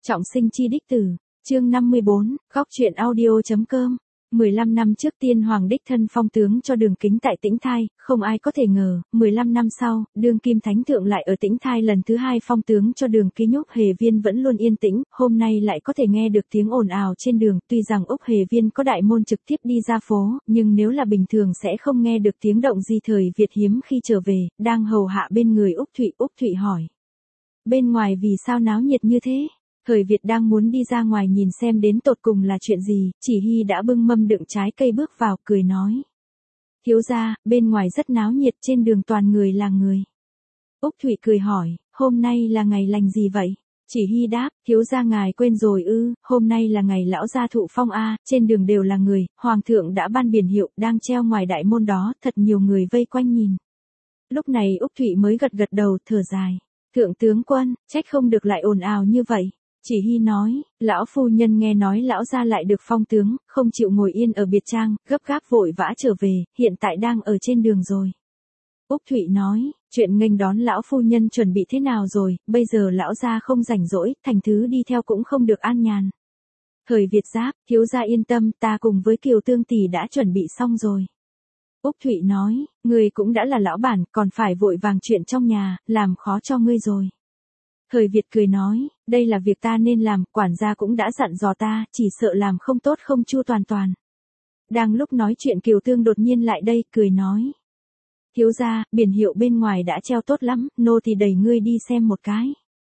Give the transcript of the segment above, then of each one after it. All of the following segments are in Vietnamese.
Trọng sinh chi đích tử, chương 54, góc truyện audio.com. 15 năm trước Tiên Hoàng đích thân phong tướng cho Đường Kính tại Tĩnh Thai, không ai có thể ngờ, 15 năm sau, đương kim thánh thượng lại ở Tĩnh Thai lần thứ hai phong tướng cho Đường Ký Úc Hề Viên vẫn luôn yên tĩnh, hôm nay lại có thể nghe được tiếng ồn ào trên đường, tuy rằng Úc Hề Viên có đại môn trực tiếp đi ra phố, nhưng nếu là bình thường sẽ không nghe được tiếng động gì. Thời Việt hiếm khi trở về, đang hầu hạ bên người Úc Thụy hỏi. Bên ngoài vì sao náo nhiệt như thế? Thời Việt đang muốn đi ra ngoài nhìn xem đến tột cùng là chuyện gì, Chỉ Hy đã bưng mâm đựng trái cây bước vào, cười nói. Thiếu gia, bên ngoài rất náo nhiệt, trên đường toàn người là người. Úc Thụy cười hỏi, hôm nay là ngày lành gì vậy? Chỉ Hy đáp, thiếu gia ngài quên rồi ư, hôm nay là ngày lão gia thụ phong a, trên đường đều là người, hoàng thượng đã ban biển hiệu, đang treo ngoài đại môn đó, thật nhiều người vây quanh nhìn. Lúc này Úc Thụy mới gật đầu, thở dài. Thượng tướng quân, trách không được lại ồn ào như vậy. Chỉ Hy nói, lão phu nhân nghe nói lão gia lại được phong tướng, không chịu ngồi yên ở biệt trang, gấp gáp vội vã trở về, hiện tại đang ở trên đường rồi. Úc Thụy nói, chuyện nghênh đón lão phu nhân chuẩn bị thế nào rồi, bây giờ lão gia không rảnh rỗi, thành thứ đi theo cũng không được an nhàn. Thời Việt giáp, thiếu gia yên tâm, ta cùng với Kiều Tương tỷ đã chuẩn bị xong rồi. Úc Thụy nói, người cũng đã là lão bản, còn phải vội vàng chuyện trong nhà, làm khó cho ngươi rồi. Thời Việt cười nói, đây là việc ta nên làm, quản gia cũng đã dặn dò ta, chỉ sợ làm không tốt không chu toàn. Đang lúc nói chuyện Kiều Tương đột nhiên lại đây, cười nói. Thiếu gia, biển hiệu bên ngoài đã treo tốt lắm, nô thì đẩy ngươi đi xem một cái.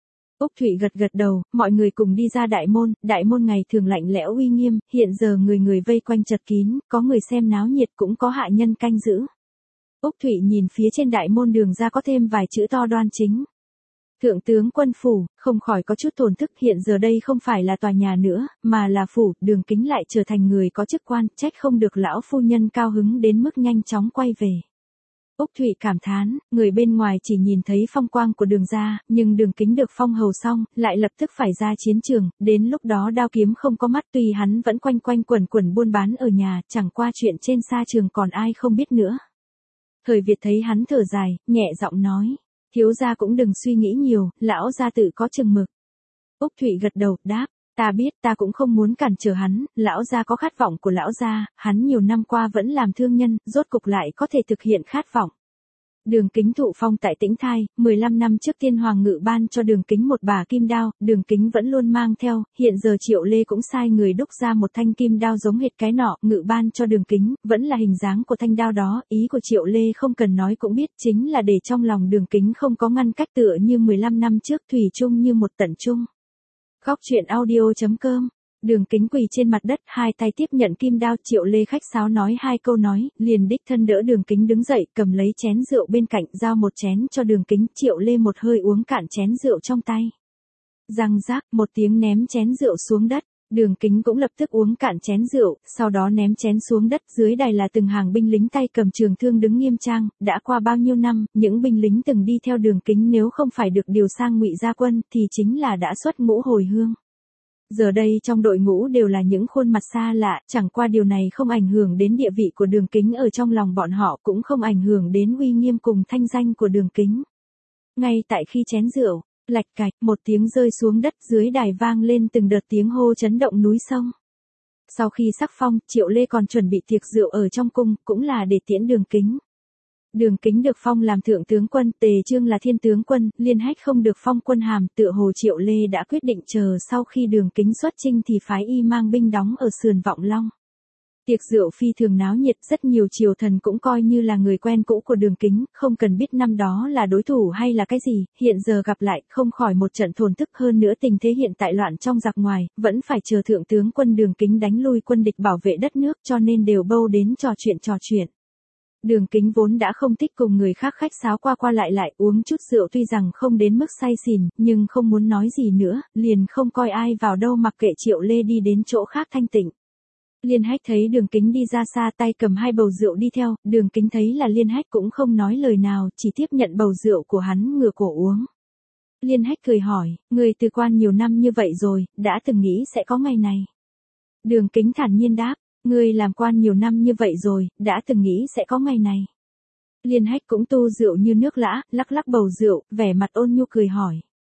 Úc Thụy gật đầu, mọi người cùng đi ra đại môn ngày thường lạnh lẽo uy nghiêm, hiện giờ người vây quanh chật kín, có người xem náo nhiệt cũng có hạ nhân canh giữ. Úc Thụy nhìn phía trên đại môn đường ra có thêm vài chữ to đoan chính. Thượng tướng quân phủ, không khỏi có chút thổn thức, hiện giờ đây không phải là tòa nhà nữa, mà là phủ, Đường Kính lại trở thành người có chức quan, trách không được lão phu nhân cao hứng đến mức nhanh chóng quay về. Úc Thụy cảm thán, người bên ngoài chỉ nhìn thấy phong quang của Đường gia, nhưng Đường Kính được phong hầu xong, lại lập tức phải ra chiến trường, đến lúc đó đao kiếm không có mắt, tuy hắn vẫn quanh quẩn buôn bán ở nhà, chẳng qua chuyện trên sa trường còn ai không biết nữa. Thời Việt thấy hắn thở dài, nhẹ giọng nói. Thiếu gia cũng đừng suy nghĩ nhiều, lão gia tự có chừng mực. Úc Thụy gật đầu, đáp, ta biết, ta cũng không muốn cản trở hắn, lão gia có khát vọng của lão gia, hắn nhiều năm qua vẫn làm thương nhân, rốt cục lại có thể thực hiện khát vọng. Đường Kính thụ phong tại Tĩnh Thai, 15 năm trước Tiên Hoàng ngự ban cho Đường Kính một bả kim đao, Đường Kính vẫn luôn mang theo, hiện giờ Triệu Lê cũng sai người đúc ra một thanh kim đao giống hệt cái nọ, ngự ban cho Đường Kính, vẫn là hình dáng của thanh đao đó, ý của Triệu Lê không cần nói cũng biết, chính là để trong lòng Đường Kính không có ngăn cách, tựa như 15 năm trước thủy chung như một tận chung. Góc truyện audio.com. Đường Kính quỳ trên mặt đất, hai tay tiếp nhận kim đao, Triệu Lê khách sáo nói hai câu nói, liền đích thân đỡ Đường Kính đứng dậy, cầm lấy chén rượu bên cạnh, giao một chén cho Đường Kính, Triệu Lê một hơi uống cạn chén rượu trong tay. Răng rác, một tiếng ném chén rượu xuống đất, Đường Kính cũng lập tức uống cạn chén rượu, sau đó ném chén xuống đất, dưới đài là từng hàng binh lính tay cầm trường thương đứng nghiêm trang, đã qua bao nhiêu năm, những binh lính từng đi theo Đường Kính nếu không phải được điều sang Ngụy Gia quân, thì chính là đã xuất ngũ hồi hương. Giờ đây trong đội ngũ đều là những khuôn mặt xa lạ, chẳng qua điều này không ảnh hưởng đến địa vị của Đường Kính ở trong lòng bọn họ, cũng không ảnh hưởng đến uy nghiêm cùng thanh danh của Đường Kính. Ngay tại khi chén rượu, lạch cạch, một tiếng rơi xuống đất, dưới đài vang lên từng đợt tiếng hô chấn động núi sông. Sau khi sắc phong, Triệu Lê còn chuẩn bị tiệc rượu ở trong cung, cũng là để tiễn Đường Kính. Đường Kính được phong làm thượng tướng quân, Tề Chương là thiên tướng quân, Liên Hách không được phong quân hàm, tựa hồ Triệu Lê đã quyết định chờ sau khi Đường Kính xuất chinh thì phái y mang binh đóng ở sườn Vọng Long. Tiệc rượu phi thường náo nhiệt, rất nhiều triều thần cũng coi như là người quen cũ của Đường Kính, không cần biết năm đó là đối thủ hay là cái gì, hiện giờ gặp lại, không khỏi một trận thổn thức, hơn nữa tình thế hiện tại loạn trong giặc ngoài, vẫn phải chờ thượng tướng quân Đường Kính đánh lui quân địch bảo vệ đất nước, cho nên đều bâu đến trò chuyện. Đường Kính vốn đã không thích cùng người khác khách sáo qua lại, uống chút rượu tuy rằng không đến mức say xỉn, nhưng không muốn nói gì nữa, liền không coi ai vào đâu mặc kệ Triệu Lê đi đến chỗ khác thanh tịnh. Liên Hách thấy Đường Kính đi ra xa tay cầm hai bầu rượu đi theo, Đường Kính thấy là Liên Hách cũng không nói lời nào, chỉ tiếp nhận bầu rượu của hắn ngửa cổ uống. Liên Hách cười hỏi, người từ quan nhiều năm như vậy rồi, đã từng nghĩ sẽ có ngày này. Đường Kính thản nhiên đáp. Ngươi làm quan nhiều năm như vậy rồi, đã từng nghĩ sẽ có ngày này. Liên Hách cũng tu rượu như nước lã, lắc bầu rượu, vẻ mặt ôn nhu cười hỏi.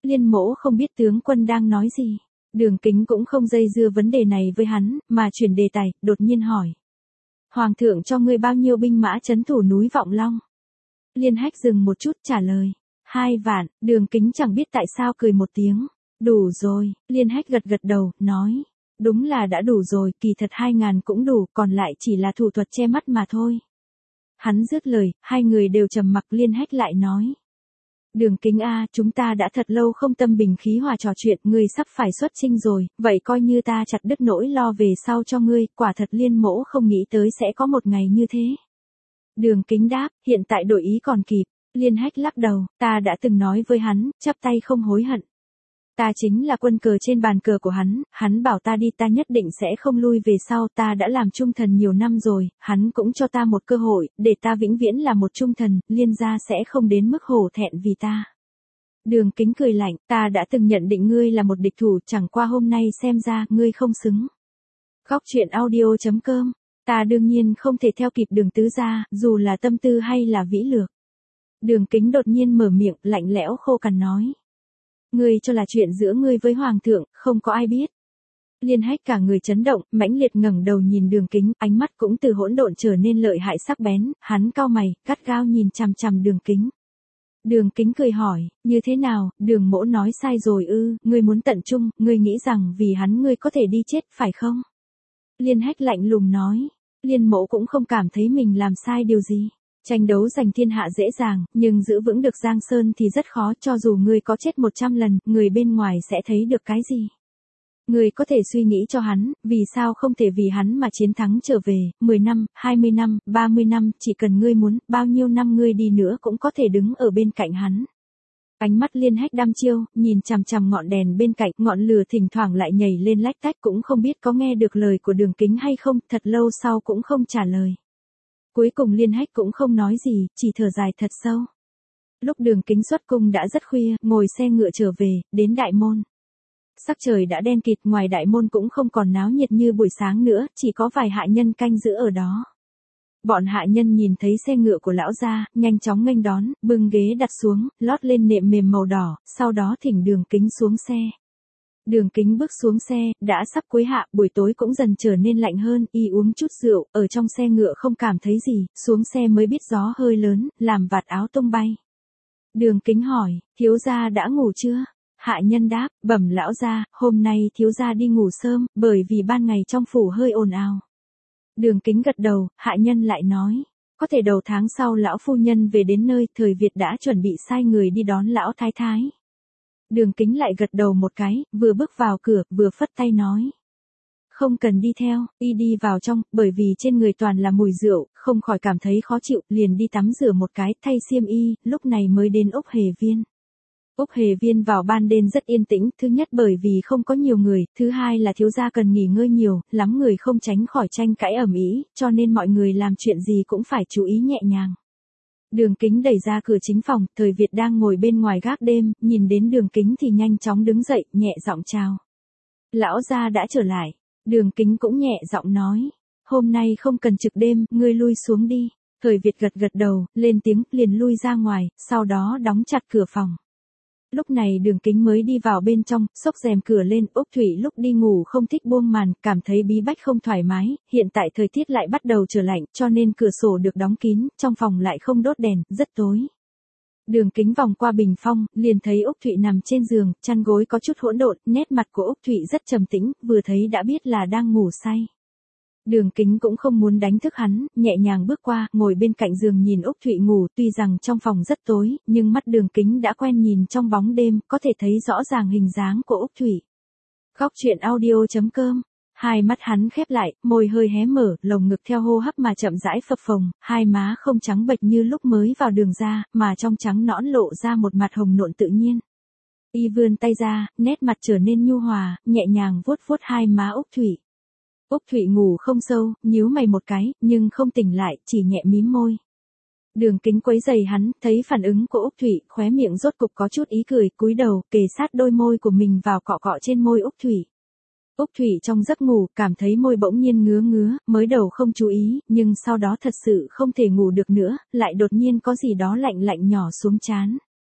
Liên Mỗ không biết tướng quân đang nói gì. Đường Kính cũng không dây dưa vấn đề này với hắn, mà chuyển đề tài, đột nhiên hỏi. Hoàng thượng cho ngươi bao nhiêu binh mã trấn thủ núi Vọng Long? Liên Hách dừng một chút trả lời. 2 vạn, Đường Kính chẳng biết tại sao cười một tiếng. Đủ rồi, Liên Hách gật gật đầu, nói. Đúng là đã đủ rồi, kỳ thật 2.000 cũng đủ, còn lại chỉ là thủ thuật che mắt mà thôi. Hắn dứt lời, hai người đều trầm mặc. Liên Hách lại nói. Đường Kính a, chúng ta đã thật lâu không tâm bình khí hòa trò chuyện, ngươi sắp phải xuất chinh rồi, vậy coi như ta chặt đứt nỗi lo về sau cho ngươi, quả thật Liên Mỗ không nghĩ tới sẽ có một ngày như thế. Đường Kính đáp, hiện tại đổi ý còn kịp. Liên Hách lắc đầu, ta đã từng nói với hắn, chắp tay không hối hận. Ta chính là quân cờ trên bàn cờ của hắn bảo ta đi ta nhất định sẽ không lui về sau, ta đã làm trung thần nhiều năm rồi, hắn cũng cho ta một cơ hội, để ta vĩnh viễn là một trung thần, Liên gia sẽ không đến mức hổ thẹn vì ta. Đường Kính cười lạnh, ta đã từng nhận định ngươi là một địch thủ, chẳng qua hôm nay xem ra, ngươi không xứng. Góc truyện audio.com, ta đương nhiên không thể theo kịp Đường tứ gia, dù là tâm tư hay là vĩ lược. Đường Kính đột nhiên mở miệng, lạnh lẽo khô cằn nói. Ngươi cho là chuyện giữa ngươi với Hoàng thượng, không có ai biết. Liên Hách cả người chấn động, mãnh liệt ngẩng đầu nhìn Đường Kính, ánh mắt cũng từ hỗn độn trở nên lợi hại sắc bén, hắn cau mày, gắt gao nhìn chằm chằm Đường Kính. Đường Kính cười hỏi, như thế nào, Đường Mỗ nói sai rồi ư, ngươi muốn tận trung, ngươi nghĩ rằng vì hắn ngươi có thể đi chết, phải không? Liên Hách lạnh lùng nói, Liên Mỗ cũng không cảm thấy mình làm sai điều gì. Tranh đấu giành thiên hạ dễ dàng, nhưng giữ vững được Giang Sơn thì rất khó, cho dù ngươi có chết 100 lần, người bên ngoài sẽ thấy được cái gì. Ngươi có thể suy nghĩ cho hắn, vì sao không thể vì hắn mà chiến thắng trở về, 10 năm, 20 năm, 30 năm, chỉ cần ngươi muốn, bao nhiêu năm ngươi đi nữa cũng có thể đứng ở bên cạnh hắn. Ánh mắt Liên Hách đăm chiêu, nhìn chằm chằm ngọn đèn bên cạnh, ngọn lửa thỉnh thoảng lại nhảy lên lách tách, cũng không biết có nghe được lời của Đường Kính hay không, thật lâu sau cũng không trả lời. Cuối cùng Liên Hách cũng không nói gì, chỉ thở dài thật sâu. Lúc Đường Kính xuất cung đã rất khuya, ngồi xe ngựa trở về, đến đại môn. Sắc trời đã đen kịt, ngoài đại môn cũng không còn náo nhiệt như buổi sáng nữa, chỉ có vài hạ nhân canh giữ ở đó. Bọn hạ nhân nhìn thấy xe ngựa của lão gia, nhanh chóng nghênh đón, bưng ghế đặt xuống, lót lên nệm mềm màu đỏ, sau đó thỉnh Đường Kính xuống xe. Đường Kính bước xuống xe, đã sắp cuối hạ, buổi tối cũng dần trở nên lạnh hơn, y uống chút rượu, ở trong xe ngựa không cảm thấy gì, xuống xe mới biết gió hơi lớn, làm vạt áo tung bay. Đường Kính hỏi, thiếu gia đã ngủ chưa? Hạ nhân đáp, bẩm lão gia, hôm nay thiếu gia đi ngủ sớm, bởi vì ban ngày trong phủ hơi ồn ào. Đường Kính gật đầu, hạ nhân lại nói, có thể đầu tháng sau lão phu nhân về đến nơi, thời Việt đã chuẩn bị sai người đi đón lão thái thái. Đường Kính lại gật đầu một cái, vừa bước vào cửa, vừa phất tay nói. Không cần đi theo, y đi vào trong, bởi vì trên người toàn là mùi rượu, không khỏi cảm thấy khó chịu, liền đi tắm rửa một cái, thay xiêm y, lúc này mới đến Úc Hề Viên. Úc Hề Viên vào ban đêm rất yên tĩnh, thứ nhất bởi vì không có nhiều người, thứ hai là thiếu gia cần nghỉ ngơi nhiều, lắm người không tránh khỏi tranh cãi ầm ĩ, cho nên mọi người làm chuyện gì cũng phải chú ý nhẹ nhàng. Đường Kính đẩy ra cửa chính phòng, thời Việt đang ngồi bên ngoài gác đêm, nhìn đến Đường Kính thì nhanh chóng đứng dậy, nhẹ giọng chào. Lão gia đã trở lại. Đường Kính cũng nhẹ giọng nói. Hôm nay không cần trực đêm, ngươi lui xuống đi. Thời Việt gật gật đầu, lên tiếng, liền lui ra ngoài, sau đó đóng chặt cửa phòng. Lúc này Đường Kính mới đi vào bên trong, xốc rèm cửa lên, Úc Thủy lúc đi ngủ không thích buông màn, cảm thấy bí bách không thoải mái, hiện tại thời tiết lại bắt đầu trở lạnh, cho nên cửa sổ được đóng kín, trong phòng lại không đốt đèn, rất tối. Đường Kính vòng qua bình phong, liền thấy Úc Thụy nằm trên giường, chăn gối có chút hỗn độn, nét mặt của Úc Thụy rất trầm tĩnh, vừa thấy đã biết là đang ngủ say. Đường Kính cũng không muốn đánh thức hắn, nhẹ nhàng bước qua, ngồi bên cạnh giường nhìn Úc Thụy ngủ, tuy rằng trong phòng rất tối, nhưng mắt Đường Kính đã quen nhìn trong bóng đêm, có thể thấy rõ ràng hình dáng của Úc Thụy. Góc truyện audio.com. Hai mắt hắn khép lại, môi hơi hé mở, lồng ngực theo hô hấp mà chậm rãi phập phồng, hai má không trắng bệch như lúc mới vào đường ra, mà trong trắng nõn lộ ra một mặt hồng nộn tự nhiên. Y vươn tay ra, nét mặt trở nên nhu hòa, nhẹ nhàng vuốt vuốt hai má Úc Thụy. Úc Thụy ngủ không sâu, nhíu mày một cái, nhưng không tỉnh lại, chỉ nhẹ mím môi. Đường Kính quấy giày hắn, thấy phản ứng của Úc Thụy, khóe miệng rốt cục có chút ý cười, cúi đầu, kề sát đôi môi của mình vào cọ cọ trên môi Úc Thụy. Úc Thụy trong giấc ngủ, cảm thấy môi bỗng nhiên ngứa ngứa, mới đầu không chú ý, nhưng sau đó thật sự không thể ngủ được nữa, lại đột nhiên có gì đó lạnh lạnh nhỏ xuống trán.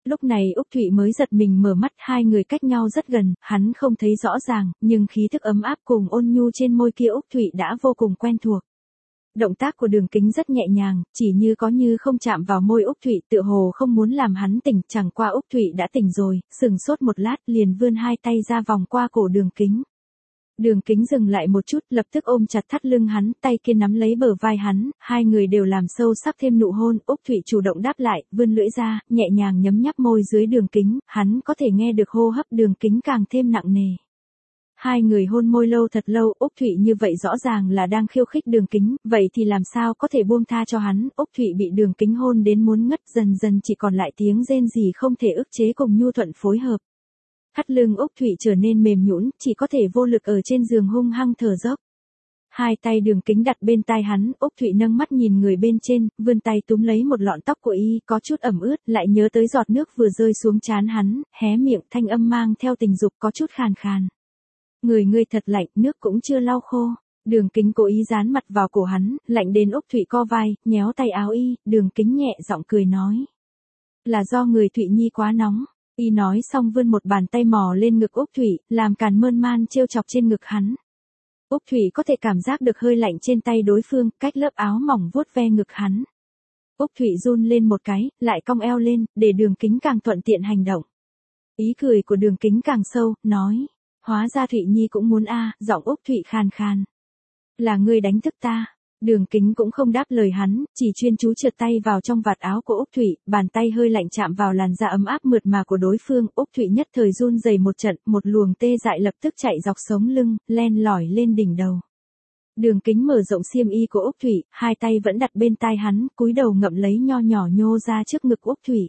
Lúc này Úc Thụy mới giật mình mở mắt, hai người cách nhau rất gần, hắn không thấy rõ ràng, nhưng khí thức ấm áp cùng ôn nhu trên môi kia Úc Thụy đã vô cùng quen thuộc. Động tác của Đường Kính rất nhẹ nhàng, chỉ như có như không chạm vào môi Úc Thụy, tựa hồ không muốn làm hắn tỉnh, chẳng qua Úc Thụy đã tỉnh rồi, sừng sốt một lát liền vươn hai tay ra vòng qua cổ Đường Kính. Đường Kính dừng lại một chút, lập tức ôm chặt thắt lưng hắn, tay kia nắm lấy bờ vai hắn, hai người đều làm sâu sắc thêm nụ hôn, Úc Thụy chủ động đáp lại, vươn lưỡi ra, nhẹ nhàng nhấm nháp môi dưới Đường Kính, hắn có thể nghe được hô hấp Đường Kính càng thêm nặng nề. Hai người hôn môi lâu thật lâu, Úc Thụy như vậy rõ ràng là đang khiêu khích Đường Kính, vậy thì làm sao có thể buông tha cho hắn, Úc Thụy bị Đường Kính hôn đến muốn ngất, dần dần chỉ còn lại tiếng rên rỉ không thể ức chế cùng nhu thuận phối hợp. Thắt lưng Úc Thụy trở nên mềm nhũn, chỉ có thể vô lực ở trên giường hung hăng thở dốc. Hai tay Đường Kính đặt bên tai hắn, Úc Thụy nâng mắt nhìn người bên trên, vươn tay túm lấy một lọn tóc của y, có chút ẩm ướt, lại nhớ tới giọt nước vừa rơi xuống trán hắn, hé miệng, thanh âm mang theo tình dục có chút khàn khàn. Người ngươi thật lạnh, nước cũng chưa lau khô. Đường Kính cố ý dán mặt vào cổ hắn, lạnh đến Úc Thụy co vai, nhéo tay áo y, Đường Kính nhẹ giọng cười nói. Là do người Thụy Nhi quá nóng. Y nói xong vươn một bàn tay mò lên ngực Úc Thụy, làm càn mơn man trêu chọc trên ngực hắn. Úc Thụy có thể cảm giác được hơi lạnh trên tay đối phương, cách lớp áo mỏng vuốt ve ngực hắn. Úc Thụy run lên một cái, lại cong eo lên, để Đường Kính càng thuận tiện hành động. Ý cười của Đường Kính càng sâu, nói. Hóa ra Thụy Nhi cũng muốn giọng Úc Thụy khàn khàn. Là ngươi đánh thức ta. Đường Kính cũng không đáp lời hắn, chỉ chuyên chú trượt tay vào trong vạt áo của Úc Thụy, bàn tay hơi lạnh chạm vào làn da ấm áp mượt mà của đối phương, Úc Thụy nhất thời run rẩy một trận, một luồng tê dại lập tức chạy dọc sống lưng, len lỏi lên đỉnh đầu. Đường Kính mở rộng xiêm y của Úc Thụy, hai tay vẫn đặt bên tai hắn, cúi đầu ngậm lấy nho nhỏ nhô ra trước ngực Úc Thụy.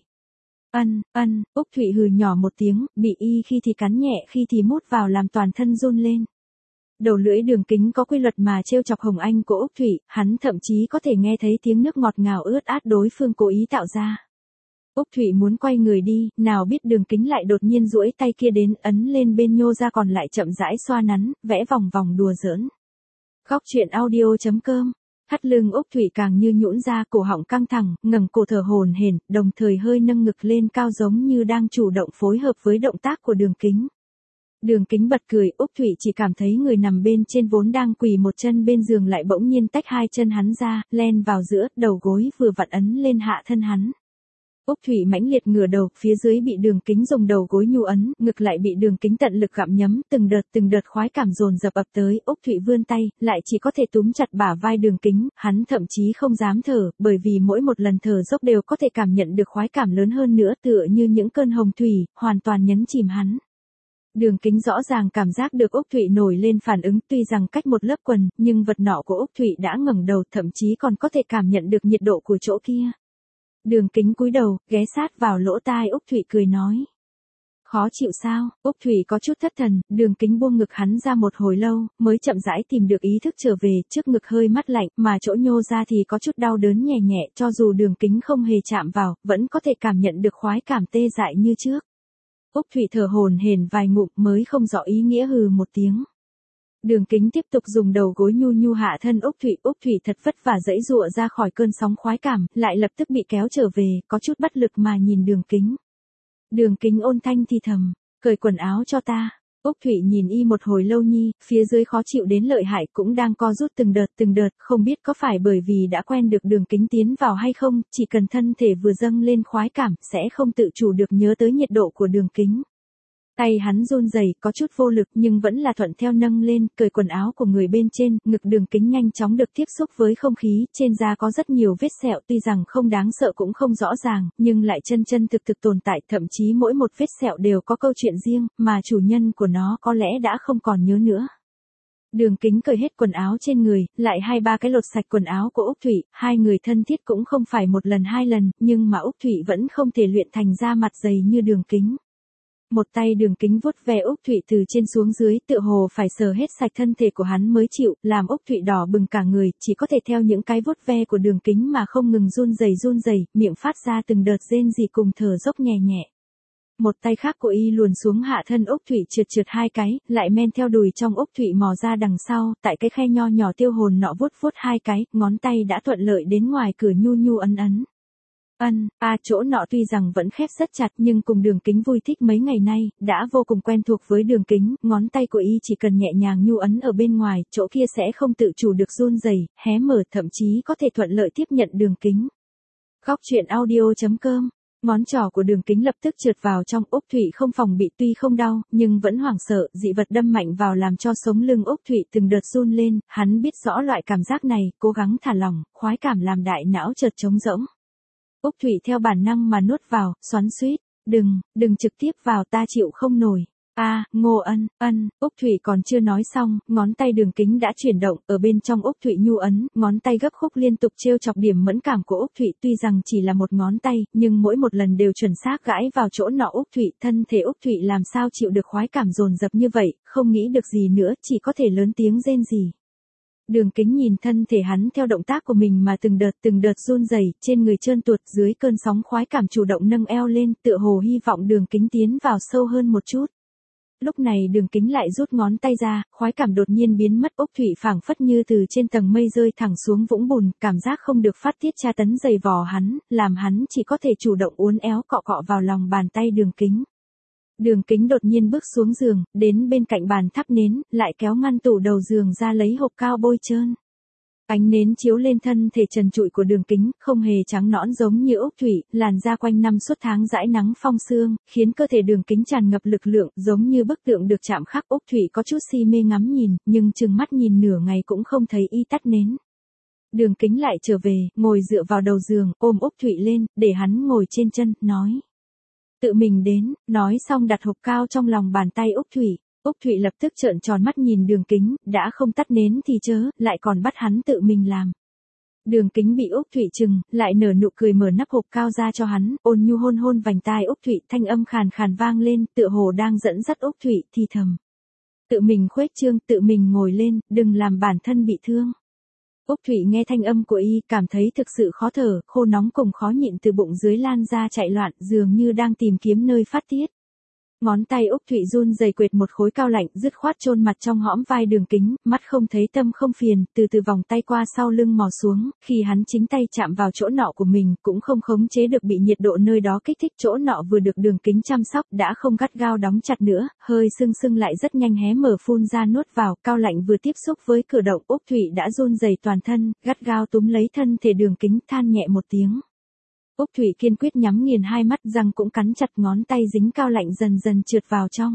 Úc Thụy hừ nhỏ một tiếng, bị y khi thì cắn nhẹ khi thì mút vào làm toàn thân run lên. Đầu lưỡi Đường Kính có quy luật mà trêu chọc hồng anh của Úc Thụy, hắn thậm chí có thể nghe thấy tiếng nước ngọt ngào ướt át đối phương cố ý tạo ra. Úc Thụy muốn quay người đi, nào biết Đường Kính lại đột nhiên duỗi tay kia đến, ấn lên bên nhô ra còn lại chậm rãi xoa nắn, vẽ vòng vòng đùa giỡn. Góc truyện audio.com. Thắt lưng Úc Thụy càng như nhũn ra, cổ họng căng thẳng, ngẩng cổ thở hổn hển, đồng thời hơi nâng ngực lên cao giống như đang chủ động phối hợp với động tác của Đường Kính. Đường Kính bật cười, Úc Thụy chỉ cảm thấy người nằm bên trên vốn đang quỳ một chân bên giường lại bỗng nhiên tách hai chân hắn ra, len vào giữa, đầu gối vừa vặn ấn lên hạ thân hắn. Úc Thụy mãnh liệt ngửa đầu, phía dưới bị Đường Kính dùng đầu gối nhu ấn, ngực lại bị Đường Kính tận lực gặm nhấm, từng đợt khoái cảm dồn dập ập tới, Úc Thụy vươn tay, lại chỉ có thể túm chặt bả vai Đường Kính, hắn thậm chí không dám thở, bởi vì mỗi một lần thở dốc đều có thể cảm nhận được khoái cảm lớn hơn nữa, tựa như những cơn hồng thủy, hoàn toàn nhấn chìm hắn. Đường Kính rõ ràng cảm giác được Úc Thụy nổi lên phản ứng, tuy rằng cách một lớp quần, nhưng vật nọ của Úc Thụy đã ngẩng đầu, thậm chí còn có thể cảm nhận được nhiệt độ của chỗ kia. Đường Kính cúi đầu, ghé sát vào lỗ tai Úc Thụy cười nói. Khó chịu sao? Úc Thụy có chút thất thần, Đường Kính buông ngực hắn ra một hồi lâu, mới chậm rãi tìm được ý thức trở về, trước ngực hơi mát lạnh, mà chỗ nhô ra thì có chút đau đớn nhẹ nhẹ, cho dù Đường Kính không hề chạm vào, vẫn có thể cảm nhận được khoái cảm tê dại như trước. Úc Thụy thở hổn hển vài ngụm mới không rõ ý nghĩa hừ một tiếng. Đường Kính tiếp tục dùng đầu gối nhu nhu hạ thân Úc Thụy thật vất vả giãy giụa ra khỏi cơn sóng khoái cảm, lại lập tức bị kéo trở về, có chút bất lực mà nhìn Đường Kính. Đường Kính ôn thanh thì thầm, cởi quần áo cho ta. Úc Thụy nhìn y một hồi lâu nhi, phía dưới khó chịu đến lợi hại, cũng đang co rút từng đợt, không biết có phải bởi vì đã quen được Đường Kính tiến vào hay không, chỉ cần thân thể vừa dâng lên khoái cảm, sẽ không tự chủ được nhớ tới nhiệt độ của Đường Kính. Tay hắn run rẩy, có chút vô lực nhưng vẫn là thuận theo nâng lên, cởi quần áo của người bên trên, ngực Đường Kính nhanh chóng được tiếp xúc với không khí, trên da có rất nhiều vết sẹo, tuy rằng không đáng sợ cũng không rõ ràng, nhưng lại chân thực tồn tại, thậm chí mỗi một vết sẹo đều có câu chuyện riêng, mà chủ nhân của nó có lẽ đã không còn nhớ nữa. Đường Kính cởi hết quần áo trên người, lại 2-3 cái lột sạch quần áo của Úc Thụy, hai người thân thiết cũng không phải một lần hai lần, nhưng mà Úc Thụy vẫn không thể luyện thành da mặt dày như Đường Kính. Một tay Đường Kính vuốt ve Úc Thụy từ trên xuống dưới, tựa hồ phải sờ hết sạch thân thể của hắn mới chịu, làm Úc Thụy đỏ bừng cả người, chỉ có thể theo những cái vuốt ve của Đường Kính mà không ngừng run rẩy, miệng phát ra từng đợt rên rỉ cùng thở dốc nhẹ nhẹ. Một tay khác của y luồn xuống hạ thân Úc Thụy trượt hai cái, lại men theo đùi trong Úc Thụy mò ra đằng sau, tại cái khe nho nhỏ tiêu hồn nọ vuốt hai cái, ngón tay đã thuận lợi đến ngoài cửa nhu ấn. Chỗ nọ tuy rằng vẫn khép rất chặt nhưng cùng Đường Kính vui thích mấy ngày nay, đã vô cùng quen thuộc với Đường Kính, ngón tay của y chỉ cần nhẹ nhàng nhu ấn ở bên ngoài, chỗ kia sẽ không tự chủ được run rẩy, hé mở, thậm chí có thể thuận lợi tiếp nhận Đường Kính. Góc truyện audio.com. Ngón trỏ của Đường Kính lập tức trượt vào trong. Úc Thụy không phòng bị, tuy không đau, nhưng vẫn hoảng sợ, dị vật đâm mạnh vào làm cho sống lưng Úc Thụy từng đợt run lên, hắn biết rõ loại cảm giác này, cố gắng thả lỏng, khoái cảm làm đại não chợt trống rỗng. Úc Thụy theo bản năng mà nuốt vào, xoắn xuýt, đừng trực tiếp vào, ta chịu không nổi. Ngô Ân. Úc Thụy còn chưa nói xong, ngón tay Đường Kính đã chuyển động, ở bên trong Úc Thụy nhu ấn, ngón tay gấp khúc liên tục trêu chọc điểm mẫn cảm của Úc Thụy, tuy rằng chỉ là một ngón tay, nhưng mỗi một lần đều chuẩn xác gãi vào chỗ nọ Úc Thụy, thân thể Úc Thụy làm sao chịu được khoái cảm dồn dập như vậy, không nghĩ được gì nữa, chỉ có thể lớn tiếng rên rỉ. Đường Kính nhìn thân thể hắn theo động tác của mình mà từng đợt run rẩy, trên người trơn tuột, dưới cơn sóng khoái cảm chủ động nâng eo lên, tựa hồ hy vọng Đường Kính tiến vào sâu hơn một chút. Lúc này Đường Kính lại rút ngón tay ra, khoái cảm đột nhiên biến mất. Úc Thụy phảng phất như từ trên tầng mây rơi thẳng xuống vũng bùn, cảm giác không được phát tiết tra tấn dày vò hắn, làm hắn chỉ có thể chủ động uốn éo cọ cọ vào lòng bàn tay Đường Kính. Đường Kính đột nhiên bước xuống giường, đến bên cạnh bàn thắp nến, lại kéo ngăn tủ đầu giường ra lấy hộp cao bôi trơn. Ánh nến chiếu lên thân thể trần trụi của Đường Kính, không hề trắng nõn giống như Úc Thụy, làn da quanh năm suốt tháng dãi nắng phong sương, khiến cơ thể Đường Kính tràn ngập lực lượng, giống như bức tượng được chạm khắc. Úc Thụy có chút si mê ngắm nhìn, nhưng trừng mắt nhìn nửa ngày cũng không thấy y tắt nến. Đường Kính lại trở về, ngồi dựa vào đầu giường, ôm Úc Thụy lên, để hắn ngồi trên chân, nói. Tự mình đến, nói xong đặt hộp cao trong lòng bàn tay Úc Thụy. Úc Thụy lập tức trợn tròn mắt nhìn Đường Kính, đã không tắt nến thì chớ, lại còn bắt hắn tự mình làm. Đường Kính bị Úc Thụy chừng, lại nở nụ cười mở nắp hộp cao ra cho hắn, ôn nhu hôn vành tai Úc Thụy, thanh âm khàn khàn vang lên, tựa hồ đang dẫn dắt Úc Thụy thì thầm. Tự mình khuếch trương, tự mình ngồi lên, đừng làm bản thân bị thương. Úc Thụy nghe thanh âm của y, cảm thấy thực sự khó thở, khô nóng cùng khó nhịn từ bụng dưới lan ra chạy loạn, dường như đang tìm kiếm nơi phát tiết. Ngón tay Úc Thụy run rẩy quệt một khối cao lạnh, dứt khoát chôn mặt trong hõm vai Đường Kính, mắt không thấy tâm không phiền, từ từ vòng tay qua sau lưng mò xuống, khi hắn chính tay chạm vào chỗ nọ của mình, cũng không khống chế được bị nhiệt độ nơi đó kích thích. Chỗ nọ vừa được Đường Kính chăm sóc, đã không gắt gao đóng chặt nữa, hơi sưng lại rất nhanh hé mở phun ra nuốt vào, cao lạnh vừa tiếp xúc với cửa động, Úc Thụy đã run rẩy toàn thân, gắt gao túm lấy thân thể Đường Kính, than nhẹ một tiếng. Úc Thụy kiên quyết nhắm nghiền hai mắt, răng cũng cắn chặt, ngón tay dính cao lạnh dần trượt vào trong.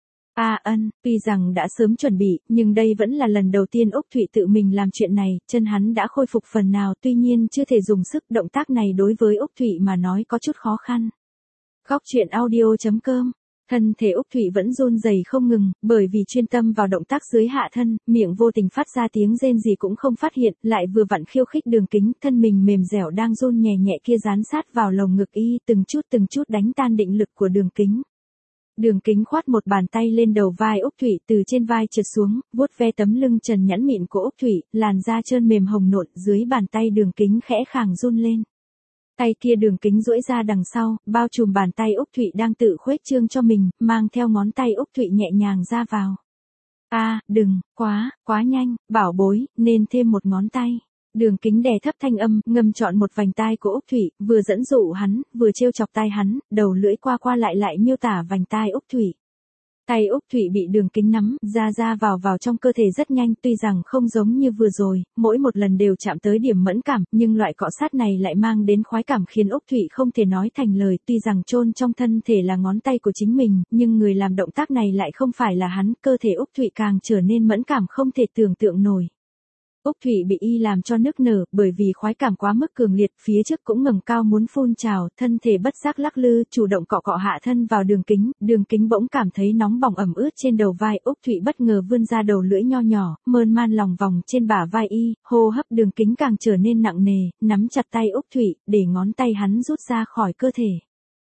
Tuy rằng đã sớm chuẩn bị, nhưng đây vẫn là lần đầu tiên Úc Thụy tự mình làm chuyện này, chân hắn đã khôi phục phần nào, tuy nhiên chưa thể dùng sức, động tác này đối với Úc Thụy mà nói có chút khó khăn. Góc truyện audio.com. Thân thể Úc Thụy vẫn run rẩy không ngừng, bởi vì chuyên tâm vào động tác dưới hạ thân, miệng vô tình phát ra tiếng rên gì cũng không phát hiện, lại vừa vặn khiêu khích Đường Kính, thân mình mềm dẻo đang run nhẹ nhẹ kia dán sát vào lồng ngực y, từng chút đánh tan định lực của Đường Kính. Đường Kính khoát một bàn tay lên đầu vai Úc Thụy, từ trên vai trượt xuống, vuốt ve tấm lưng trần nhẵn mịn của Úc Thụy, làn da trơn mềm hồng nộn, dưới bàn tay Đường Kính khẽ khàng run lên. Tay kia Đường Kính duỗi ra đằng sau, bao trùm bàn tay Úc Thụy đang tự khuếch trương cho mình, mang theo ngón tay Úc Thụy nhẹ nhàng ra vào. Đừng, quá nhanh, bảo bối, nên thêm một ngón tay. Đường Kính đè thấp thanh âm, ngâm trọn một vành tai của Úc Thụy, vừa dẫn dụ hắn, vừa trêu chọc tai hắn, đầu lưỡi qua lại miêu tả vành tai Úc Thụy. Tay Úc Thụy bị Đường Kính nắm, ra vào trong cơ thể rất nhanh, tuy rằng không giống như vừa rồi, mỗi một lần đều chạm tới điểm mẫn cảm, nhưng loại cọ sát này lại mang đến khoái cảm khiến Úc Thụy không thể nói thành lời, tuy rằng chôn trong thân thể là ngón tay của chính mình, nhưng người làm động tác này lại không phải là hắn, cơ thể Úc Thụy càng trở nên mẫn cảm không thể tưởng tượng nổi. Úc Thụy bị y làm cho nức nở, bởi vì khoái cảm quá mức cường liệt, phía trước cũng ngẩng cao muốn phun trào, thân thể bất giác lắc lư, chủ động cọ hạ thân vào Đường Kính bỗng cảm thấy nóng bỏng ẩm ướt trên đầu vai, Úc Thụy bất ngờ vươn ra đầu lưỡi nho nhỏ, mơn man lòng vòng trên bả vai y, hô hấp Đường Kính càng trở nên nặng nề, nắm chặt tay Úc Thụy, để ngón tay hắn rút ra khỏi cơ thể.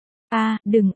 Đừng,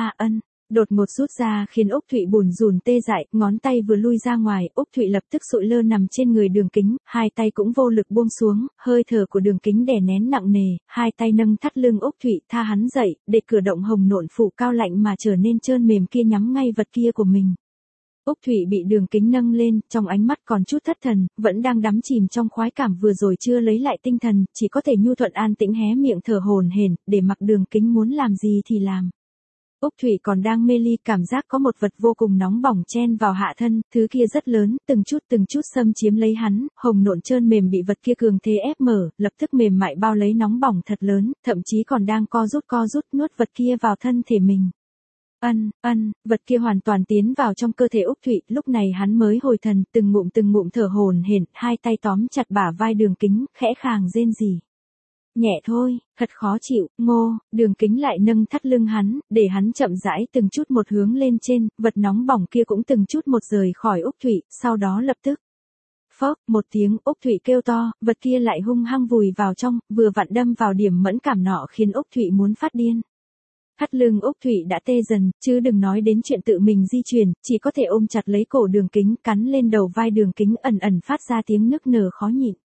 Đột ngột rút ra khiến Úc Thụy bùn rùn tê dại, ngón tay vừa lui ra ngoài, Úc Thụy lập tức sụi lơ nằm trên người Đường Kính, hai tay cũng vô lực buông xuống, hơi thở của Đường Kính đè nén nặng nề, hai tay nâng thắt lưng Úc Thụy, tha hắn dậy, để cửa động hồng nộn phủ cao lạnh mà trở nên trơn mềm kia nhắm ngay vật kia của mình. Úc Thụy bị Đường Kính nâng lên, trong ánh mắt còn chút thất thần, vẫn đang đắm chìm trong khoái cảm vừa rồi chưa lấy lại tinh thần, chỉ có thể nhu thuận an tĩnh hé miệng thở hổn hển, để mặc Đường Kính muốn làm gì thì làm. Úc Thụy còn đang mê ly, cảm giác có một vật vô cùng nóng bỏng chen vào hạ thân, thứ kia rất lớn, từng chút xâm chiếm lấy hắn, hồng nộn trơn mềm bị vật kia cường thế ép mở, lập tức mềm mại bao lấy nóng bỏng thật lớn, thậm chí còn đang co rút nuốt vật kia vào thân thể mình. Vật kia hoàn toàn tiến vào trong cơ thể Úc Thụy, lúc này hắn mới hồi thần, từng ngụm thở hổn hển, hai tay tóm chặt bả vai Đường Kính, khẽ khàng rên rỉ. Nhẹ thôi, thật khó chịu, Đường Kính lại nâng thắt lưng hắn, để hắn chậm rãi từng chút một hướng lên trên, vật nóng bỏng kia cũng từng chút một rời khỏi Úc Thụy, sau đó lập tức. Phốc, một tiếng, Úc Thụy kêu to, vật kia lại hung hăng vùi vào trong, vừa vặn đâm vào điểm mẫn cảm nọ khiến Úc Thụy muốn phát điên. Thắt lưng Úc Thụy đã tê dần, chứ đừng nói đến chuyện tự mình di chuyển, chỉ có thể ôm chặt lấy cổ Đường Kính, cắn lên đầu vai Đường Kính, ẩn phát ra tiếng nức nở khó nhịn.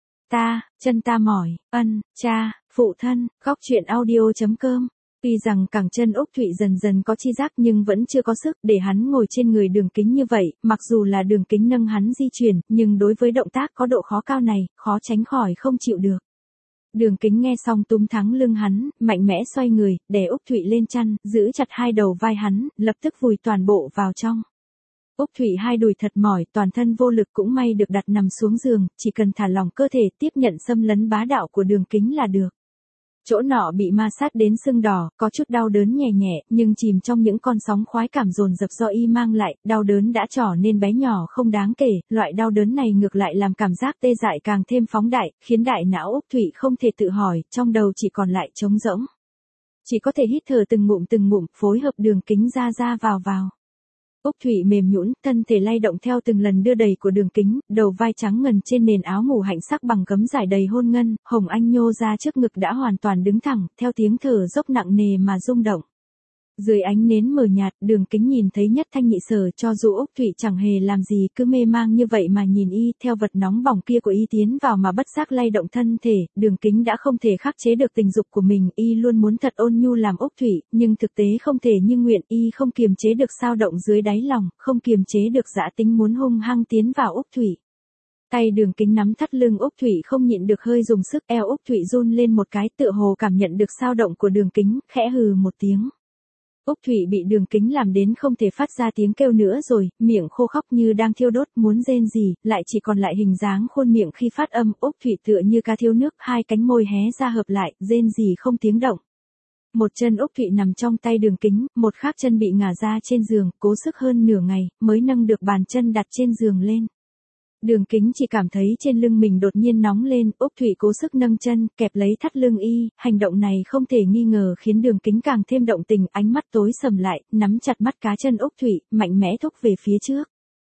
Chân ta mỏi, cha, phụ thân, khóc chuyện audio.com. Tuy rằng cẳng chân Úc Thụy dần dần có chi giác nhưng vẫn chưa có sức để hắn ngồi trên người Đường Kính như vậy, mặc dù là Đường Kính nâng hắn di chuyển, nhưng đối với động tác có độ khó cao này, khó tránh khỏi không chịu được. Đường Kính nghe xong túm thắng lưng hắn, mạnh mẽ xoay người, đè Úc Thụy lên chăn, giữ chặt hai đầu vai hắn, lập tức vùi toàn bộ vào trong. Úc Thụy hai đùi thật mỏi, toàn thân vô lực cũng may được đặt nằm xuống giường, chỉ cần thả lỏng cơ thể tiếp nhận xâm lấn bá đạo của Đường Kính là được. Chỗ nọ bị ma sát đến sưng đỏ, có chút đau đớn nhẹ, nhưng chìm trong những con sóng khoái cảm dồn dập do y mang lại, đau đớn đã trở nên bé nhỏ không đáng kể, loại đau đớn này ngược lại làm cảm giác tê dại càng thêm phóng đại, khiến đại não Úc Thụy không thể tự hỏi, trong đầu chỉ còn lại trống rỗng. Chỉ có thể hít thở từng ngụm, phối hợp Đường Kính ra vào. Úc Thụy mềm nhũn, thân thể lay động theo từng lần đưa đẩy của Đường Kính, đầu vai trắng ngần trên nền áo ngủ hạnh sắc bằng gấm vải đầy hôn ngân, hồng anh nhô ra trước ngực đã hoàn toàn đứng thẳng, theo tiếng thở dốc nặng nề mà rung động. Dưới ánh nến mờ nhạt, Đường Kính nhìn thấy Nhất Thanh Nhị Sở, cho dù Úc Thụy chẳng hề làm gì, cứ mê mang như vậy mà nhìn y, theo vật nóng bỏng kia của y tiến vào mà bất giác lay động thân thể, Đường Kính đã không thể khắc chế được tình dục của mình, y luôn muốn thật ôn nhu làm Úc Thụy, nhưng thực tế không thể như nguyện, y không kiềm chế được dao động dưới đáy lòng, không kiềm chế được dã tính muốn hung hăng tiến vào Úc Thụy. Tay Đường Kính nắm thắt lưng Úc Thụy không nhịn được hơi dùng sức, eo Úc Thụy run lên một cái, tựa hồ cảm nhận được dao động của Đường Kính, khẽ hừ một tiếng. Úc Thụy bị Đường Kính làm đến không thể phát ra tiếng kêu nữa rồi, miệng khô khóc như đang thiêu đốt, muốn rên rỉ, lại chỉ còn lại hình dáng khuôn miệng khi phát âm. Úc Thụy tựa như cá thiếu nước, hai cánh môi hé ra hợp lại, rên rỉ không tiếng động. Một chân Úc Thụy nằm trong tay Đường Kính, một khác chân bị ngả ra trên giường, cố sức hơn nửa ngày, mới nâng được bàn chân đặt trên giường lên. Đường Kính chỉ cảm thấy trên lưng mình đột nhiên nóng lên, Úc Thụy cố sức nâng chân, kẹp lấy thắt lưng y, hành động này không thể nghi ngờ khiến Đường Kính càng thêm động tình, ánh mắt tối sầm lại, nắm chặt mắt cá chân Úc Thụy, mạnh mẽ thúc về phía trước.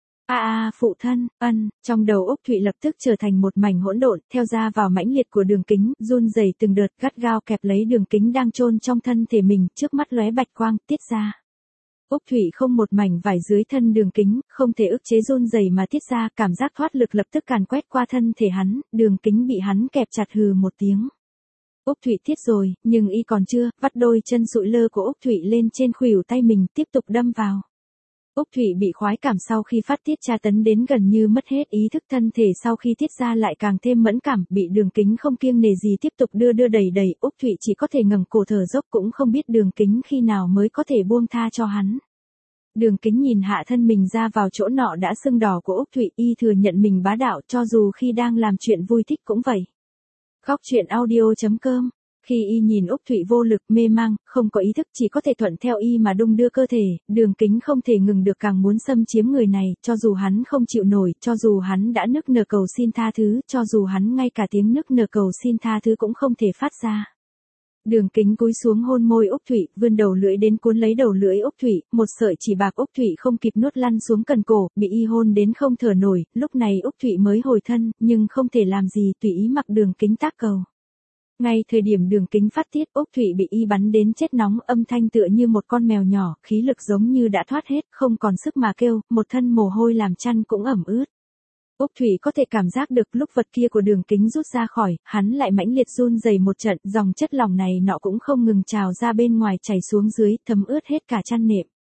Phụ thân, trong đầu Úc Thụy lập tức trở thành một mảnh hỗn độn, theo ra vào mãnh liệt của Đường Kính, run rẩy từng đợt, gắt gao kẹp lấy Đường Kính đang chôn trong thân thể mình, trước mắt lóe bạch quang, tiết ra. Úc Thụy không một mảnh vải dưới thân Đường Kính, không thể ức chế run rẩy mà tiết ra, cảm giác thoát lực lập tức càn quét qua thân thể hắn, Đường Kính bị hắn kẹp chặt hừ một tiếng. Úc Thụy tiết rồi, nhưng y còn chưa, vắt đôi chân sụi lơ của Úc Thụy lên trên khuỷu tay mình, tiếp tục đâm vào. Úc Thụy bị khoái cảm sau khi phát tiết tra tấn đến gần như mất hết ý thức, thân thể sau khi tiết ra lại càng thêm mẫn cảm, bị Đường Kính không kiêng nể gì tiếp tục đưa đẩy, Úc Thụy chỉ có thể ngẩng cổ thở dốc, cũng không biết Đường Kính khi nào mới có thể buông tha cho hắn. Đường Kính nhìn hạ thân mình ra vào chỗ nọ đã sưng đỏ của Úc Thụy, y thừa nhận mình bá đạo, cho dù khi đang làm chuyện vui thích cũng vậy. Khóc chuyện audio.com. Khi y nhìn Úc Thụy vô lực, mê mang, không có ý thức, chỉ có thể thuận theo y mà đung đưa cơ thể, Đường Kính không thể ngừng được, càng muốn xâm chiếm người này, cho dù hắn không chịu nổi, cho dù hắn đã nức nở cầu xin tha thứ, cho dù hắn ngay cả tiếng nức nở cầu xin tha thứ cũng không thể phát ra. Đường Kính cúi xuống hôn môi Úc Thụy, vươn đầu lưỡi đến cuốn lấy đầu lưỡi Úc Thụy, một sợi chỉ bạc Úc Thụy không kịp nuốt lăn xuống cần cổ, bị y hôn đến không thở nổi, lúc này Úc Thụy mới hồi thân, nhưng không thể làm gì, tùy ý mặc Đường Kính tác cầu. Ngay thời điểm Đường Kính phát tiết, Úc Thụy bị y bắn đến chết nóng, âm thanh tựa như một con mèo nhỏ, khí lực giống như đã thoát hết, không còn sức mà kêu, một thân mồ hôi làm chăn cũng ẩm ướt. Úc Thụy có thể cảm giác được lúc vật kia của Đường Kính rút ra khỏi, hắn lại mãnh liệt run rẩy một trận, dòng chất lỏng này nọ cũng không ngừng trào ra bên ngoài chảy xuống dưới, thấm ướt hết cả chăn nệm.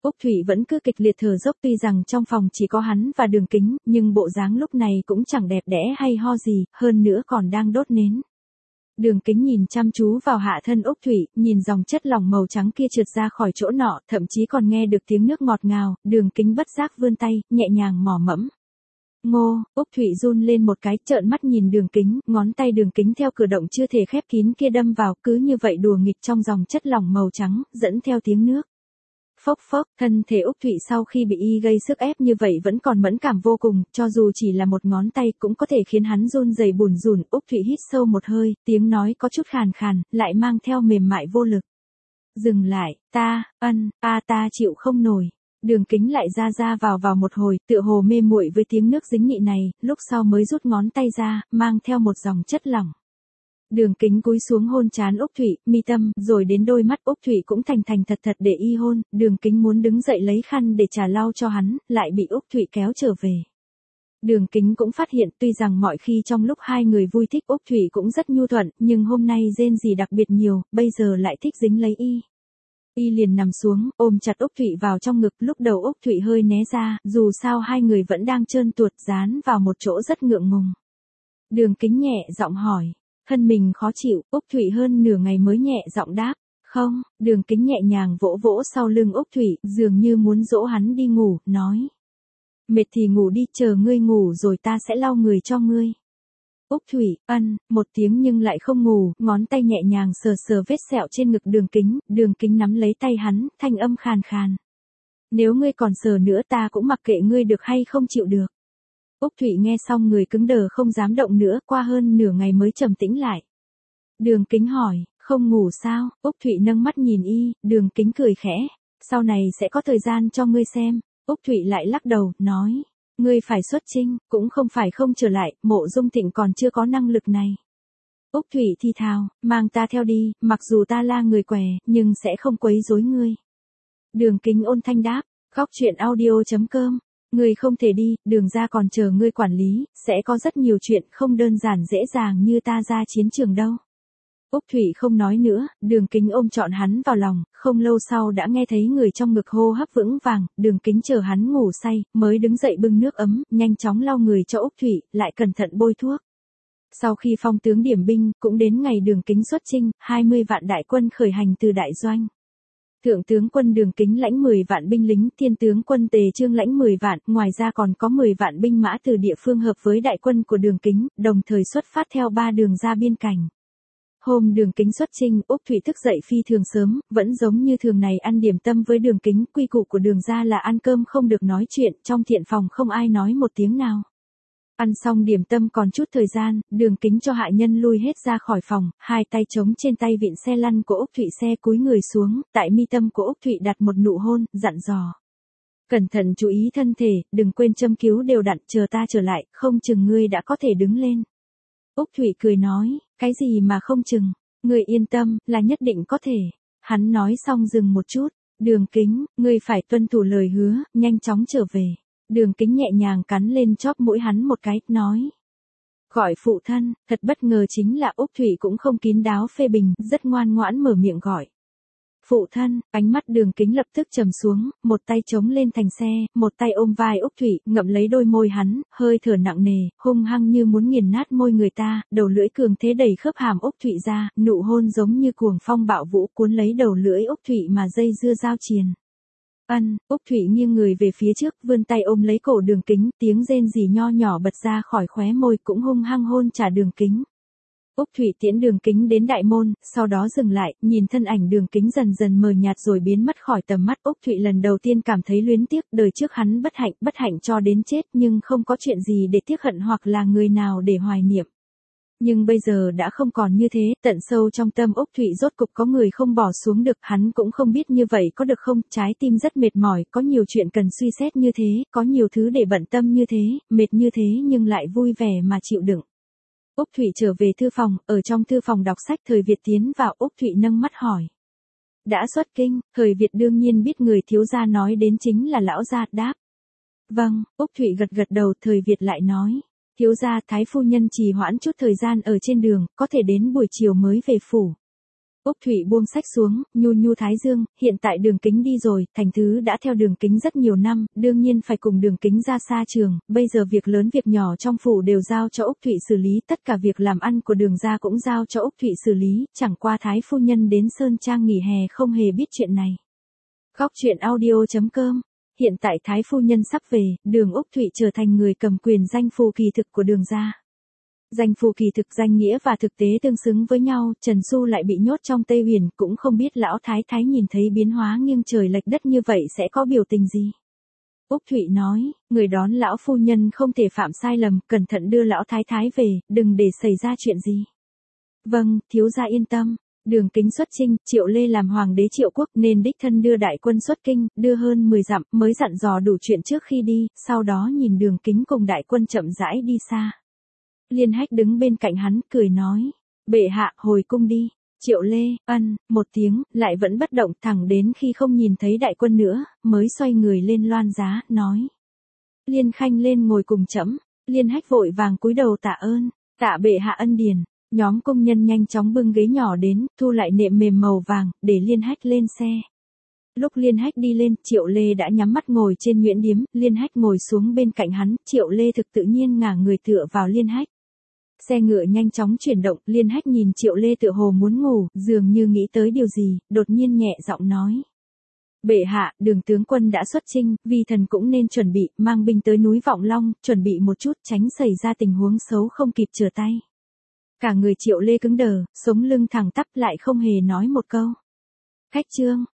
Úc Thụy vẫn cứ kịch liệt thở dốc, tuy rằng trong phòng chỉ có hắn và Đường Kính, nhưng bộ dáng lúc này cũng chẳng đẹp đẽ hay ho gì, hơn nữa còn đang đốt nến. Đường Kính nhìn chăm chú vào hạ thân Úc Thụy, nhìn dòng chất lỏng màu trắng kia trượt ra khỏi chỗ nọ, thậm chí còn nghe được tiếng nước ngọt ngào, Đường Kính bất giác vươn tay, nhẹ nhàng mò mẫm. Ngô, Úc Thụy run lên một cái, trợn mắt nhìn Đường Kính, ngón tay Đường Kính theo cử động chưa thể khép kín kia đâm vào, cứ như vậy đùa nghịch trong dòng chất lỏng màu trắng, dẫn theo tiếng nước. Phốc phốc, thân thể Úc Thụy sau khi bị y gây sức ép như vậy vẫn còn mẫn cảm vô cùng, cho dù chỉ là một ngón tay cũng có thể khiến hắn run rẩy bủn rủn. Úc Thụy hít sâu một hơi, tiếng nói có chút khàn khàn, lại mang theo mềm mại vô lực. Dừng lại, ta chịu không nổi. Đường Kính lại ra vào một hồi, tựa hồ mê muội với tiếng nước dính nhị này, lúc sau mới rút ngón tay ra, mang theo một dòng chất lỏng. Đường Kính cúi xuống hôn trán Úc Thụy, mi tâm, rồi đến đôi mắt Úc Thụy cũng thành thật để y hôn. Đường Kính muốn đứng dậy lấy khăn để trà lau cho hắn, lại bị Úc Thụy kéo trở về. Đường Kính cũng phát hiện tuy rằng mọi khi trong lúc hai người vui thích Úc Thụy cũng rất nhu thuận, nhưng hôm nay rên gì đặc biệt nhiều, bây giờ lại thích dính lấy y. Y liền nằm xuống, ôm chặt Úc Thụy vào trong ngực, lúc đầu Úc Thụy hơi né ra, dù sao hai người vẫn đang trơn tuột dán vào một chỗ rất ngượng ngùng. Đường Kính nhẹ giọng hỏi. Thân mình khó chịu, Úc Thụy hơn nửa ngày mới nhẹ giọng đáp. Không, Đường Kính nhẹ nhàng vỗ vỗ sau lưng Úc Thụy, dường như muốn dỗ hắn đi ngủ, nói. Mệt thì ngủ đi, chờ ngươi ngủ rồi ta sẽ lau người cho ngươi. Úc Thụy, một tiếng nhưng lại không ngủ, ngón tay nhẹ nhàng sờ vết sẹo trên ngực Đường Kính nắm lấy tay hắn, thanh âm khàn khàn. Nếu ngươi còn sờ nữa ta cũng mặc kệ ngươi được hay không chịu được. Úc Thụy nghe xong người cứng đờ không dám động nữa, qua hơn nửa ngày mới trầm tĩnh lại. Đường Kính hỏi, không ngủ sao? Úc Thụy nâng mắt nhìn y, Đường Kính cười khẽ. Sau này sẽ có thời gian cho ngươi xem. Úc Thụy lại lắc đầu, nói. Ngươi phải xuất chinh, cũng không phải không trở lại, Mộ Dung Thịnh còn chưa có năng lực này. Úc Thụy thì thào, mang ta theo đi, mặc dù ta là người què, nhưng sẽ không quấy rối ngươi. Đường Kính ôn thanh đáp, góc truyện audio.com. Ngươi không thể đi, Đường gia còn chờ ngươi quản lý, sẽ có rất nhiều chuyện không đơn giản dễ dàng như ta ra chiến trường đâu. Úc Thụy không nói nữa, Đường Kính ôm trọn hắn vào lòng, không lâu sau đã nghe thấy người trong ngực hô hấp vững vàng, Đường Kính chờ hắn ngủ say, mới đứng dậy bưng nước ấm, nhanh chóng lau người cho Úc Thụy, lại cẩn thận bôi thuốc. Sau khi phong tướng điểm binh, cũng đến ngày Đường Kính xuất chinh, 20 vạn đại quân khởi hành từ đại doanh. Thượng tướng quân Đường Kính lãnh 10 vạn binh lính, thiên tướng quân Tề Chương lãnh 10 vạn, ngoài ra còn có 10 vạn binh mã từ địa phương hợp với đại quân của Đường Kính, đồng thời xuất phát theo 3 đường ra biên cảnh. Hôm Đường Kính xuất chinh, Úc Thụy thức dậy phi thường sớm, vẫn giống như thường ngày ăn điểm tâm với Đường Kính, quy củ của Đường gia là ăn cơm không được nói chuyện, trong thiện phòng không ai nói một tiếng nào. Ăn xong điểm tâm còn chút thời gian, Đường Kính cho hạ nhân lui hết ra khỏi phòng, hai tay trống trên tay vịn xe lăn của Úc Thụy, xe cúi người xuống, tại mi tâm của Úc Thụy đặt một nụ hôn, dặn dò. Cẩn thận chú ý thân thể, đừng quên châm cứu đều đặn, chờ ta trở lại, không chừng ngươi đã có thể đứng lên. Úc Thụy cười nói, cái gì mà không chừng, ngươi yên tâm, là nhất định có thể. Hắn nói xong dừng một chút, Đường Kính, ngươi phải tuân thủ lời hứa, nhanh chóng trở về. Đường Kính nhẹ nhàng cắn lên chóp mũi hắn một cái, nói. Gọi phụ thân, thật bất ngờ chính là Úc Thụy cũng không kín đáo phê bình, rất ngoan ngoãn mở miệng gọi. Phụ thân, ánh mắt Đường Kính lập tức trầm xuống, một tay chống lên thành xe, một tay ôm vai Úc Thụy, ngậm lấy đôi môi hắn, hơi thở nặng nề, hung hăng như muốn nghiền nát môi người ta, đầu lưỡi cường thế đẩy khớp hàm Úc Thụy ra, nụ hôn giống như cuồng phong bạo vũ cuốn lấy đầu lưỡi Úc Thụy mà dây dưa giao triền. Úc Thụy nghiêng người về phía trước, vươn tay ôm lấy cổ Đường Kính, tiếng rên rỉ nho nhỏ bật ra khỏi khóe môi, cũng hung hăng hôn trả Đường Kính. Úc Thụy tiễn Đường Kính đến đại môn, sau đó dừng lại, nhìn thân ảnh Đường Kính dần dần mờ nhạt rồi biến mất khỏi tầm mắt. Úc Thụy lần đầu tiên cảm thấy luyến tiếc, đời trước hắn bất hạnh cho đến chết nhưng không có chuyện gì để tiếc hận hoặc là người nào để hoài niệm. Nhưng bây giờ đã không còn như thế, tận sâu trong tâm Úc Thụy rốt cục có người không bỏ xuống được, hắn cũng không biết như vậy có được không, trái tim rất mệt mỏi, có nhiều chuyện cần suy xét như thế, có nhiều thứ để bận tâm như thế, mệt như thế nhưng lại vui vẻ mà chịu đựng. Úc Thụy trở về thư phòng, ở trong thư phòng đọc sách Thời Việt tiến vào, Úc Thụy nâng mắt hỏi. Đã xuất kinh, Thời Việt đương nhiên biết người thiếu gia nói đến chính là lão gia, đáp. Vâng, Úc Thụy gật đầu. Thời Việt lại nói. Thiếu gia, thái phu nhân trì hoãn chút thời gian ở trên đường, có thể đến buổi chiều mới về phủ. Úc Thụy buông sách xuống, nhu nhu thái dương, hiện tại Đường Kính đi rồi, Thành Thứ đã theo Đường Kính rất nhiều năm, đương nhiên phải cùng Đường Kính ra xa trường, bây giờ việc lớn việc nhỏ trong phủ đều giao cho Úc Thụy xử lý, tất cả việc làm ăn của Đường gia cũng giao cho Úc Thụy xử lý, chẳng qua Thái phu nhân đến Sơn Trang nghỉ hè không hề biết chuyện này. Góc truyện audio.com. Hiện tại Thái phu nhân sắp về, Đường Úc Thụy trở thành người cầm quyền danh phù kỳ thực của Đường gia. Danh phù kỳ thực danh nghĩa và thực tế tương xứng với nhau, Trần Xu lại bị nhốt trong Tây Huyền, cũng không biết lão thái thái nhìn thấy biến hóa nghiêng trời lệch đất như vậy sẽ có biểu tình gì. Úc Thụy nói, người đón lão phu nhân không thể phạm sai lầm, cẩn thận đưa lão thái thái về, đừng để xảy ra chuyện gì. Vâng, thiếu gia yên tâm. Đường Kính xuất chinh, Triệu Lê làm hoàng đế Triệu quốc nên đích thân đưa đại quân xuất kinh, đưa hơn 10 dặm, mới dặn dò đủ chuyện trước khi đi, sau đó nhìn Đường Kính cùng đại quân chậm rãi đi xa. Liên Hách đứng bên cạnh hắn, cười nói, bệ hạ, hồi cung đi. Triệu Lê, một tiếng, lại vẫn bất động thẳng đến khi không nhìn thấy đại quân nữa, mới xoay người lên loan giá, nói. Liên Khanh lên ngồi cùng trẫm. Liên Hách vội vàng cúi đầu tạ ơn, tạ bệ hạ ân điển. Nhóm công nhân nhanh chóng bưng ghế nhỏ đến, thu lại nệm mềm màu vàng, để Liên Hách lên xe. Lúc Liên Hách đi lên, Triệu Lê đã nhắm mắt ngồi trên nhuyễn điếm, Liên Hách ngồi xuống bên cạnh hắn, Triệu Lê thực tự nhiên ngả người tựa vào Liên Hách. Xe ngựa nhanh chóng chuyển động, Liên Hách nhìn Triệu Lê tựa hồ muốn ngủ, dường như nghĩ tới điều gì, đột nhiên nhẹ giọng nói. Bệ hạ, Đường tướng quân đã xuất chinh, vi thần cũng nên chuẩn bị, mang binh tới núi Vọng Long, chuẩn bị một chút tránh xảy ra tình huống xấu không kịp trở tay. Cả người Triệu Lê cứng đờ, sống lưng thẳng tắp lại không hề nói một câu. Khách trương,